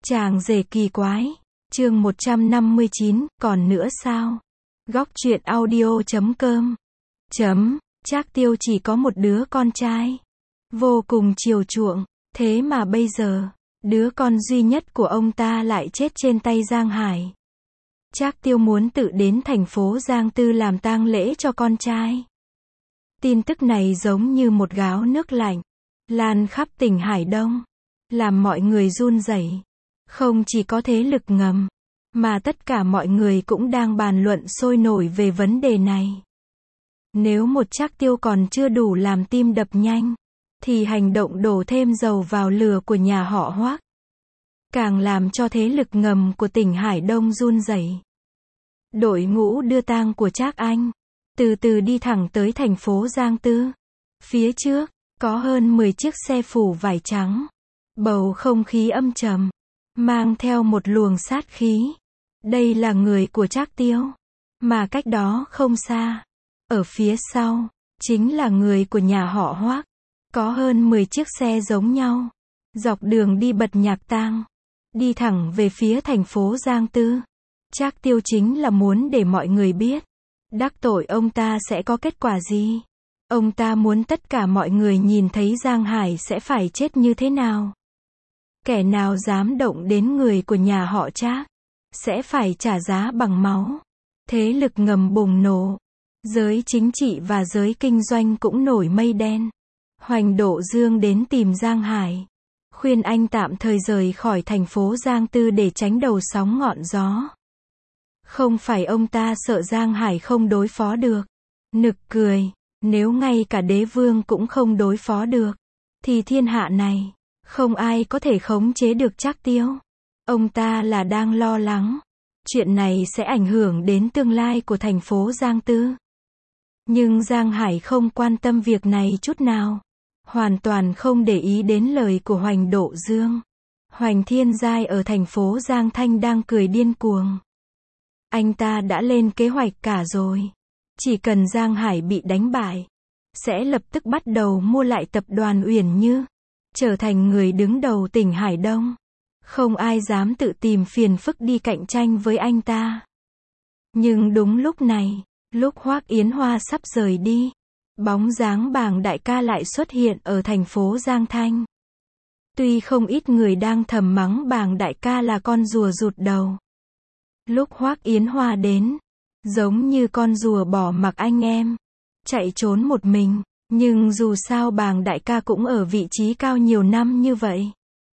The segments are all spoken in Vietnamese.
Chàng rể kỳ quái. Chương 159, còn nữa sao? Góc truyện audio.com. Trác Tiêu chỉ có một đứa con trai. Vô cùng chiều chuộng. Thế mà bây giờ, đứa con duy nhất của ông ta lại chết trên tay Giang Hải. Trác Tiêu muốn tự đến thành phố Giang Tư làm tang lễ cho con trai. Tin tức này giống như một gáo nước lạnh, lan khắp tỉnh Hải Đông, làm mọi người run rẩy. Không chỉ có thế lực ngầm, mà tất cả mọi người cũng đang bàn luận sôi nổi về vấn đề này. Nếu một Trác Tiêu còn chưa đủ làm tim đập nhanh, thì hành động đổ thêm dầu vào lửa của nhà họ Hoác càng làm cho thế lực ngầm của tỉnh Hải Đông run rẩy. Đội ngũ đưa tang của Trác Anh từ từ đi thẳng tới thành phố Giang Tư. Phía trước có hơn 10 chiếc xe phủ vải trắng. Bầu không khí âm trầm, mang theo một luồng sát khí. Đây là người của Trác Tiêu, mà cách đó không xa, ở phía sau, chính là người của nhà họ Hoác. Có hơn 10 chiếc xe giống nhau, dọc đường đi bật nhạc tang, đi thẳng về phía thành phố Giang Tư. Trác Tiêu chính là muốn để mọi người biết, đắc tội ông ta sẽ có kết quả gì. Ông ta muốn tất cả mọi người nhìn thấy Giang Hải sẽ phải chết như thế nào. Kẻ nào dám động đến người của nhà họ Trác, sẽ phải trả giá bằng máu. Thế lực ngầm bùng nổ. Giới chính trị và giới kinh doanh cũng nổi mây đen. Hoành Độ Dương đến tìm Giang Hải, khuyên anh tạm thời rời khỏi thành phố Giang Tư để tránh đầu sóng ngọn gió. Không phải ông ta sợ Giang Hải không đối phó được. Nực cười, nếu ngay cả đế vương cũng không đối phó được, thì thiên hạ này, không ai có thể khống chế được Trác Tiêu. Ông ta là đang lo lắng, chuyện này sẽ ảnh hưởng đến tương lai của thành phố Giang Tư. Nhưng Giang Hải không quan tâm việc này chút nào. Hoàn toàn không để ý đến lời của Hoành Độ Dương. Hoành Thiên Giai ở thành phố Giang Thanh đang cười điên cuồng. Anh ta đã lên kế hoạch cả rồi. Chỉ cần Giang Hải bị đánh bại, sẽ lập tức bắt đầu mua lại tập đoàn Uyển Như, trở thành người đứng đầu tỉnh Hải Đông. Không ai dám tự tìm phiền phức đi cạnh tranh với anh ta. Nhưng đúng lúc này, lúc Hoác Yến Hoa sắp rời đi, bóng dáng Bàng đại ca lại xuất hiện ở thành phố Giang Thanh. Tuy không ít người đang thầm mắng Bàng đại ca là con rùa rụt đầu. Lúc Hoác Yến Hoa đến, giống như con rùa bỏ mặc anh em, chạy trốn một mình. Nhưng dù sao Bàng đại ca cũng ở vị trí cao nhiều năm như vậy.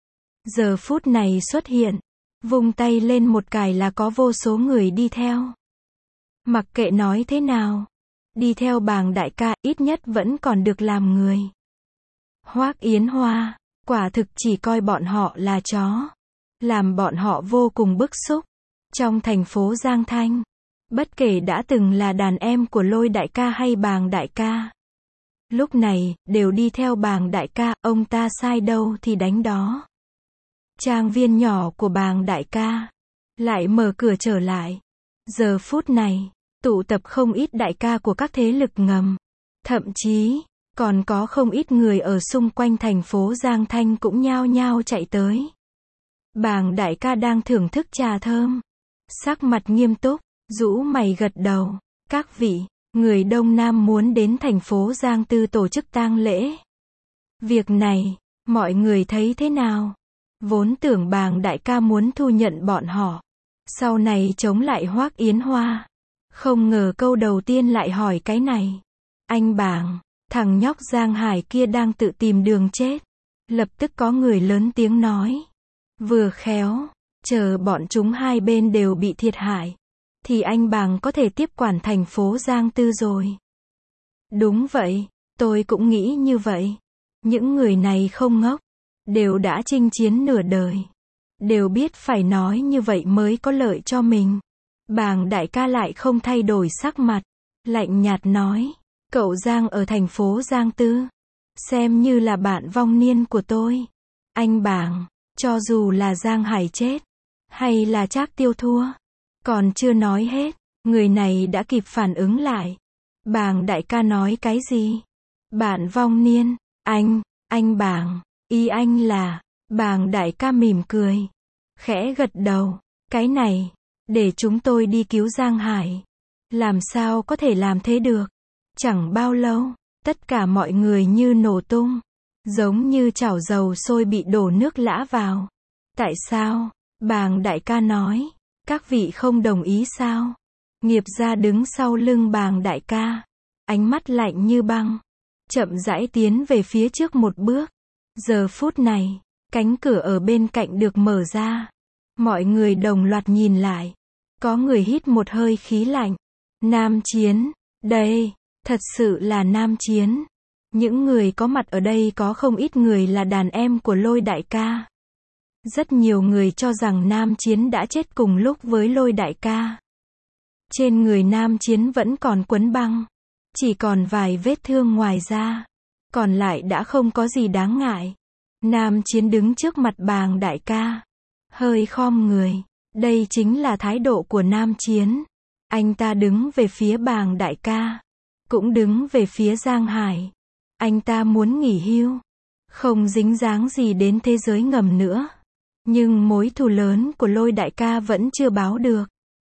Giờ phút này xuất hiện, vung tay lên một cái là có vô số người đi theo. Mặc kệ nói thế nào, đi theo Bàng đại ca ít nhất vẫn còn được làm người. Hoác Yến Hoa, quả thực chỉ coi bọn họ là chó, làm bọn họ vô cùng bức xúc. Trong thành phố Giang Thanh, bất kể đã từng là đàn em của Lôi đại ca hay Bàng đại ca, lúc này, đều đi theo Bàng đại ca, ông ta sai đâu thì đánh đó. Trang viên nhỏ của Bàng đại ca lại mở cửa trở lại. Giờ phút này, tụ tập không ít đại ca của các thế lực ngầm. Thậm chí, còn có không ít người ở xung quanh thành phố Giang Thanh cũng nhao nhao chạy tới. Bàng đại ca đang thưởng thức trà thơm, sắc mặt nghiêm túc, rũ mày gật đầu. Các vị, người Đông Nam muốn đến thành phố Giang Tư tổ chức tang lễ. Việc này, mọi người thấy thế nào? Vốn tưởng Bàng đại ca muốn thu nhận bọn họ, sau này chống lại Hoác Yến Hoa. Không ngờ câu đầu tiên lại hỏi cái này. Anh Bàng, thằng nhóc Giang Hải kia đang tự tìm đường chết. Lập tức có người lớn tiếng nói. Vừa khéo, chờ bọn chúng hai bên đều bị thiệt hại, thì anh Bàng có thể tiếp quản thành phố Giang Tư rồi. Đúng vậy, tôi cũng nghĩ như vậy. Những người này không ngốc, đều đã chinh chiến nửa đời, đều biết phải nói như vậy mới có lợi cho mình. Bàng đại ca lại không thay đổi sắc mặt, lạnh nhạt nói, cậu Giang ở thành phố Giang Tư, xem như là bạn vong niên của tôi. Anh Bàng, cho dù là Giang Hải chết, hay là Trác Tiêu thua, còn chưa nói hết, người này đã kịp phản ứng lại. Bàng đại ca nói cái gì? Bạn vong niên, anh Bàng, ý anh là, Bàng đại ca mỉm cười. khẽ gật đầu. Cái này, để chúng tôi đi cứu Giang Hải. Làm sao có thể làm thế được? Chẳng bao lâu, tất cả mọi người như nổ tung. Giống như chảo dầu sôi bị đổ nước lã vào. Tại sao? Bàng đại ca nói. Các vị không đồng ý sao? Nghiệp gia đứng sau lưng Bàng đại ca. Ánh mắt lạnh như băng. Chậm rãi tiến về phía trước một bước. Giờ phút này, cánh cửa ở bên cạnh được mở ra. Mọi người đồng loạt nhìn lại. Có người hít một hơi khí lạnh. Nam Chiến, đây, thật sự là Nam Chiến. Những người có mặt ở đây có không ít người là đàn em của Lôi đại ca. Rất nhiều người cho rằng Nam Chiến đã chết cùng lúc với Lôi đại ca. Trên người Nam Chiến vẫn còn quấn băng. Chỉ còn vài vết thương ngoài da. Còn lại đã không có gì đáng ngại. Nam Chiến đứng trước mặt Bàng đại ca. Hơi khom người. Đây chính là thái độ của Nam Chiến. Anh ta đứng về phía Bàng đại ca. Cũng đứng về phía Giang Hải. Anh ta muốn nghỉ hưu. Không dính dáng gì đến thế giới ngầm nữa. Nhưng mối thù lớn của Lôi đại ca vẫn chưa báo được.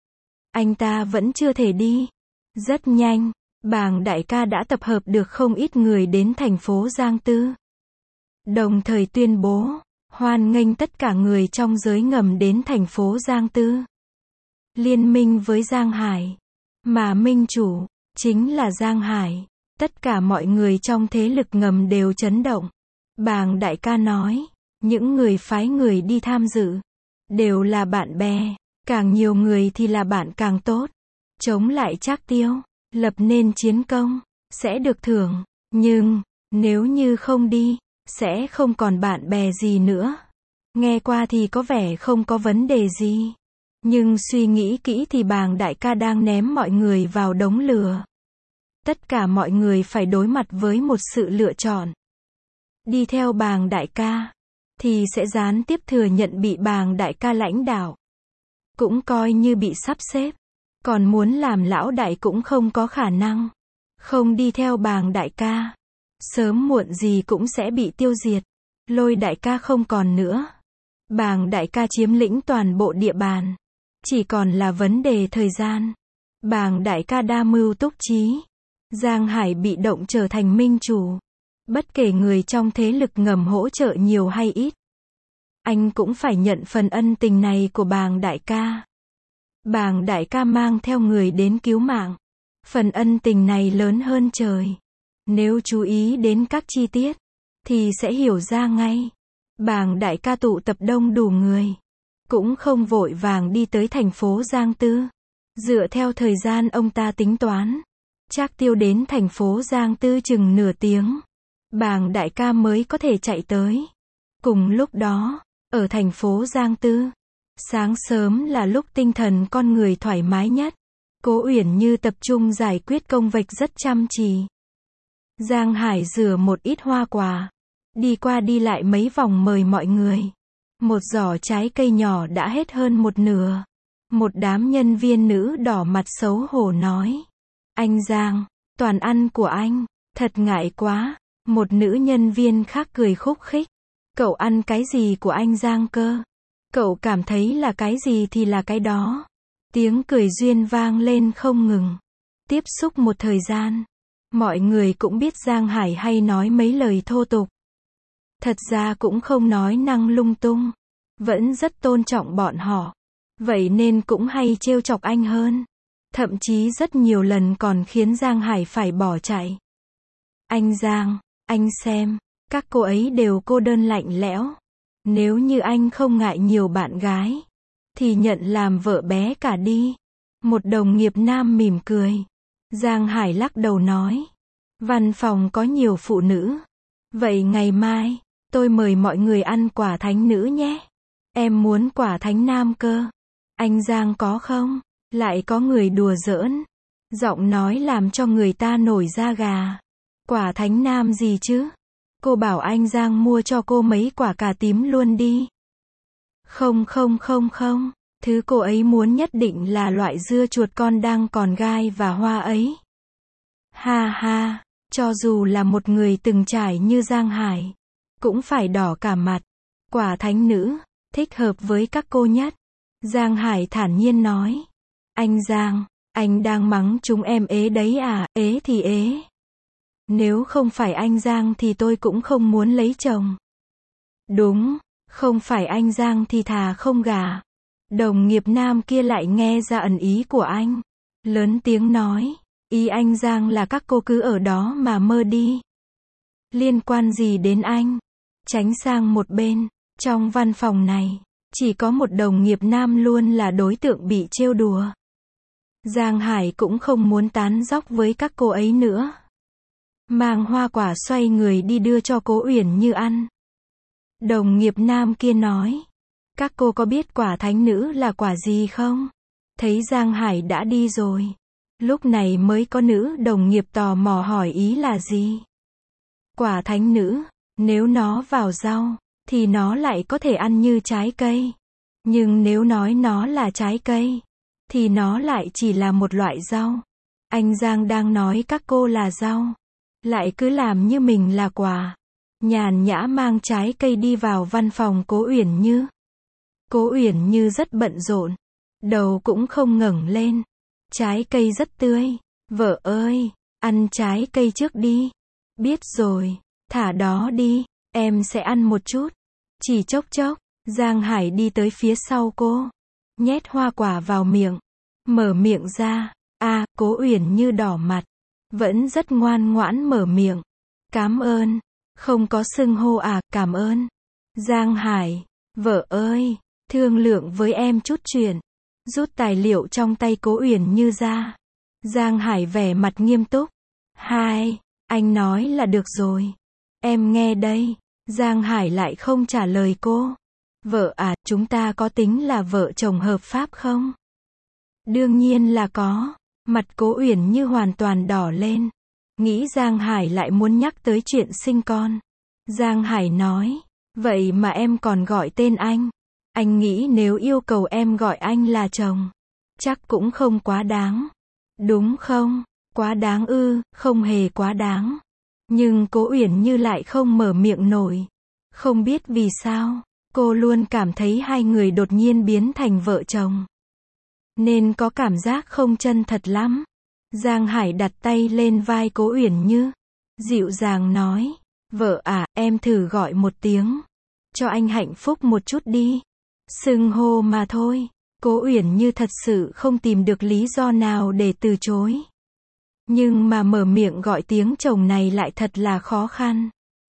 Anh ta vẫn chưa thể đi. Rất nhanh, Bàng đại ca đã tập hợp được không ít người đến thành phố Giang Tư. Đồng thời tuyên bố, hoan nghênh tất cả người trong giới ngầm đến thành phố Giang Tư. Liên minh với Giang Hải. Mà minh chủ, chính là Giang Hải. Tất cả mọi người trong thế lực ngầm đều chấn động. Bàng đại ca nói, những người phái người đi tham dự, đều là bạn bè. Càng nhiều người thì là bạn càng tốt. Chống lại Trác Tiêu, lập nên chiến công, sẽ được thưởng. Nhưng, nếu như không đi, sẽ không còn bạn bè gì nữa. Nghe qua thì có vẻ không có vấn đề gì. Nhưng suy nghĩ kỹ thì Bàng đại ca đang ném mọi người vào đống lửa. Tất cả mọi người phải đối mặt với một sự lựa chọn. Đi theo Bàng đại ca, thì sẽ gián tiếp thừa nhận bị Bàng đại ca lãnh đạo. Cũng coi như bị sắp xếp. Còn muốn làm lão đại cũng không có khả năng. Không đi theo Bàng đại ca, sớm muộn gì cũng sẽ bị tiêu diệt. Lôi đại ca không còn nữa. Bàng đại ca chiếm lĩnh toàn bộ địa bàn. Chỉ còn là vấn đề thời gian. Bàng đại ca đa mưu túc trí. Giang Hải bị động trở thành minh chủ. Bất kể người trong thế lực ngầm hỗ trợ nhiều hay ít, anh cũng phải nhận phần ân tình này của Bàng đại ca. Bàng đại ca mang theo người đến cứu mạng. Phần ân tình này lớn hơn trời. Nếu chú ý đến các chi tiết, thì sẽ hiểu ra ngay. Bàng đại ca tụ tập đông đủ người. Cũng không vội vàng đi tới thành phố Giang Tư. Dựa theo thời gian ông ta tính toán, Trác Tiêu đến thành phố Giang Tư chừng nửa tiếng. Bàng đại ca mới có thể chạy tới. Cùng lúc đó, ở thành phố Giang Tư, sáng sớm là lúc tinh thần con người thoải mái nhất. Cố Uyển Như tập trung giải quyết công việc rất chăm chỉ. Giang Hải rửa một ít hoa quả, đi qua đi lại mấy vòng mời mọi người. Một giỏ trái cây nhỏ đã hết hơn một nửa. Một đám nhân viên nữ đỏ mặt xấu hổ nói. Anh Giang, toàn ăn của anh, thật ngại quá. Một nữ nhân viên khác cười khúc khích. Cậu ăn cái gì của anh Giang cơ? Cậu cảm thấy là cái gì thì là cái đó. Tiếng cười duyên vang lên không ngừng. Tiếp xúc một thời gian, mọi người cũng biết Giang Hải hay nói mấy lời thô tục. Thật ra cũng không nói năng lung tung. Vẫn rất tôn trọng bọn họ. Vậy nên cũng hay trêu chọc anh hơn. Thậm chí rất nhiều lần còn khiến Giang Hải phải bỏ chạy. Anh Giang, anh xem, các cô ấy đều cô đơn lạnh lẽo. Nếu như anh không ngại nhiều bạn gái, thì nhận làm vợ bé cả đi. Một đồng nghiệp nam mỉm cười. Giang Hải lắc đầu nói. Văn phòng có nhiều phụ nữ. Vậy ngày mai, tôi mời mọi người ăn quả thánh nữ nhé. Em muốn quả thánh nam cơ. Anh Giang có không? Lại có người đùa giỡn. Giọng nói làm cho người ta nổi da gà. Quả thánh nam gì chứ? Cô bảo anh Giang mua cho cô mấy quả cà tím luôn đi. Không. Thứ cô ấy muốn nhất định là loại dưa chuột con đang còn gai và hoa ấy. Ha ha, cho dù là một người từng trải như Giang Hải, cũng phải đỏ cả mặt. Quả thánh nữ, thích hợp với các cô nhất. Giang Hải thản nhiên nói. Anh Giang, anh đang mắng chúng em ế đấy à? Ế thì ế. Nếu không phải anh Giang thì tôi cũng không muốn lấy chồng. Đúng, không phải anh Giang thì thà không gả. Đồng nghiệp nam kia lại nghe ra ẩn ý của anh. Lớn tiếng nói, ý anh Giang là các cô cứ ở đó mà mơ đi. Liên quan gì đến anh? Tránh sang một bên. Trong văn phòng này, chỉ có một đồng nghiệp nam luôn là đối tượng bị trêu đùa. Giang Hải cũng không muốn tán dóc với các cô ấy nữa. Mang hoa quả xoay người đi đưa cho Cố Uyển Như ăn. Đồng nghiệp nam kia nói, các cô có biết quả thánh nữ là quả gì không? Thấy Giang Hải đã đi rồi. Lúc này mới có nữ đồng nghiệp tò mò hỏi ý là gì? Quả thánh nữ, nếu nó vào rau, thì nó lại có thể ăn như trái cây. Nhưng nếu nói nó là trái cây, thì nó lại chỉ là một loại rau. Anh Giang đang nói các cô là rau, lại cứ làm như mình là quả. Nhàn nhã mang trái cây đi vào văn phòng Cố Uyển Như. Cố Uyển Như rất bận rộn, đầu cũng không ngẩng lên. Trái cây rất tươi. Vợ ơi, ăn trái cây trước đi. Biết rồi, thả đó đi, em sẽ ăn một chút. Chỉ chốc chốc, Giang Hải đi tới phía sau cô, nhét hoa quả vào miệng, mở miệng ra. Cố Uyển Như đỏ mặt, vẫn rất ngoan ngoãn mở miệng. Cảm ơn. Không có xưng hô cảm ơn. Giang Hải, vợ ơi, thương lượng với em chút chuyện. Rút tài liệu trong tay Cố Uyển Như ra. Giang Hải vẻ mặt nghiêm túc. Anh nói là được rồi. Em nghe đây. Giang Hải lại không trả lời cô. Vợ chúng ta có tính là vợ chồng hợp pháp không? Đương nhiên là có. Mặt Cố Uyển Như hoàn toàn đỏ lên. Nghĩ Giang Hải lại muốn nhắc tới chuyện sinh con. Giang Hải nói, vậy mà em còn gọi tên anh. Anh nghĩ nếu yêu cầu em gọi anh là chồng, chắc cũng không quá đáng. Đúng không? Quá đáng ư? Không hề quá đáng. Nhưng Cố Uyển Như lại không mở miệng nổi. Không biết vì sao, cô luôn cảm thấy hai người đột nhiên biến thành vợ chồng, nên có cảm giác không chân thật lắm. Giang Hải đặt tay lên vai Cố Uyển Như, dịu dàng nói, vợ em thử gọi một tiếng, cho anh hạnh phúc một chút đi. Xưng hô mà thôi. Cố Uyển Như thật sự không tìm được lý do nào để từ chối. Nhưng mà mở miệng gọi tiếng chồng này lại thật là khó khăn.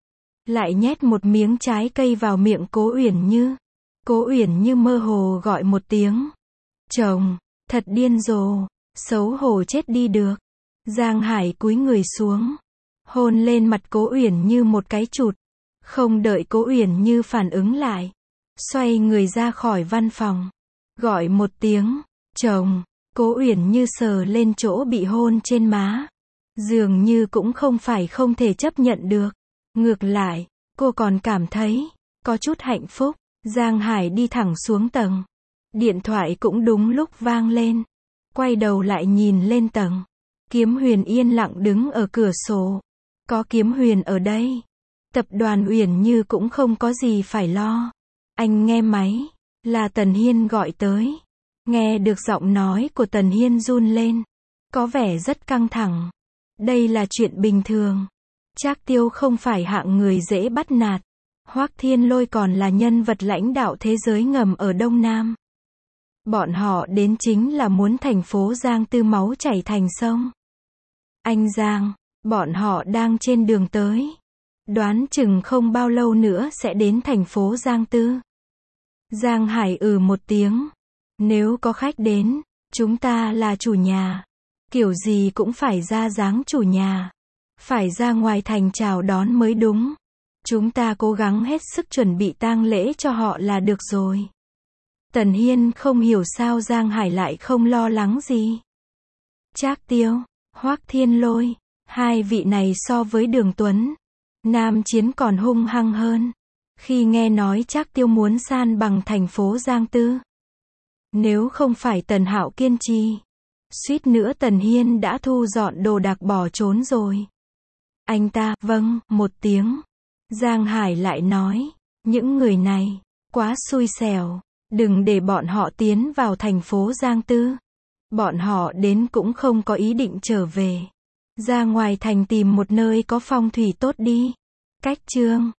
Lại nhét một miếng trái cây vào miệng Cố Uyển Như. Cố Uyển Như mơ hồ gọi một tiếng. Chồng, thật điên rồ, xấu hổ chết đi được. Giang Hải cúi người xuống, hôn lên mặt Cố Uyển Như một cái chụt. Không đợi Cố Uyển Như phản ứng lại, xoay người ra khỏi văn phòng. Gọi một tiếng, chồng. Cố Uyển Như sờ lên chỗ bị hôn trên má. Dường như cũng không phải không thể chấp nhận được. Ngược lại, cô còn cảm thấy có chút hạnh phúc. Giang Hải đi thẳng xuống tầng. Điện thoại cũng đúng lúc vang lên. Quay đầu lại nhìn lên tầng. Kiếm Huyền yên lặng đứng ở cửa sổ. Có Kiếm Huyền ở đây, tập đoàn Uyển Như cũng không có gì phải lo. Anh nghe máy, là Tần Hiên gọi tới. Nghe được giọng nói của Tần Hiên run lên, có vẻ rất căng thẳng. Đây là chuyện bình thường. Trác Tiêu không phải hạng người dễ bắt nạt. Hoắc Thiên Lôi còn là nhân vật lãnh đạo thế giới ngầm ở Đông Nam. Bọn họ đến chính là muốn thành phố Giang Tư máu chảy thành sông. Anh Giang, bọn họ đang trên đường tới. Đoán chừng không bao lâu nữa sẽ đến thành phố Giang Tư. Giang Hải một tiếng. Nếu có khách đến, chúng ta là chủ nhà. Kiểu gì cũng phải ra dáng chủ nhà. Phải ra ngoài thành chào đón mới đúng. Chúng ta cố gắng hết sức chuẩn bị tang lễ cho họ là được rồi. Tần Hiên không hiểu sao Giang Hải lại không lo lắng gì. Trác Tiêu, Hoắc Thiên Lôi, hai vị này so với Đường Tuấn, Nam Chiến còn hung hăng hơn. Khi nghe nói Trác Tiêu muốn san bằng thành phố Giang Tư, nếu không phải Tần Hạo kiên trì, suýt nữa Tần Hiên đã thu dọn đồ đạc bỏ trốn rồi. Anh ta, vâng, một tiếng. Giang Hải lại nói, những người này, quá xui xẻo. Đừng để bọn họ tiến vào thành phố Giang Tư. Bọn họ đến cũng không có ý định trở về. Ra ngoài thành tìm một nơi có phong thủy tốt đi. Cách chương